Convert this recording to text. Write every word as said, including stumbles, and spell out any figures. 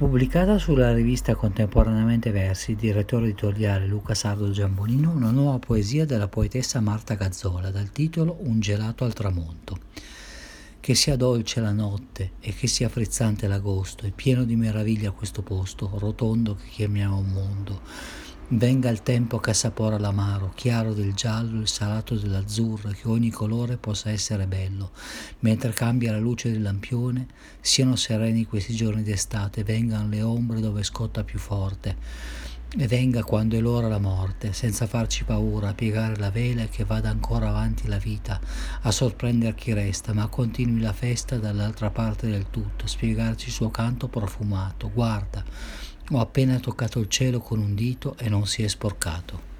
Pubblicata sulla rivista Contemporaneamente Versi, direttore editoriale Luca Sardo Giambonino, una nuova poesia della poetessa Marta Gazzola dal titolo Un gelato al tramonto. Che sia dolce la notte e che sia frizzante l'agosto, e pieno di meraviglia questo posto, rotondo che chiamiamo mondo. Venga il tempo che assapora l'amaro, chiaro del giallo, il salato dell'azzurro, e che ogni colore possa essere bello. Mentre cambia la luce del lampione, siano sereni questi giorni d'estate, vengano le ombre dove scotta più forte, e venga quando è l'ora la morte, senza farci paura, a piegare la vela e che vada ancora avanti la vita, a sorprendere chi resta, ma continui la festa dall'altra parte del tutto, spiegarci il suo canto profumato. Guarda, ho appena toccato il cielo con un dito e non si è sporcato.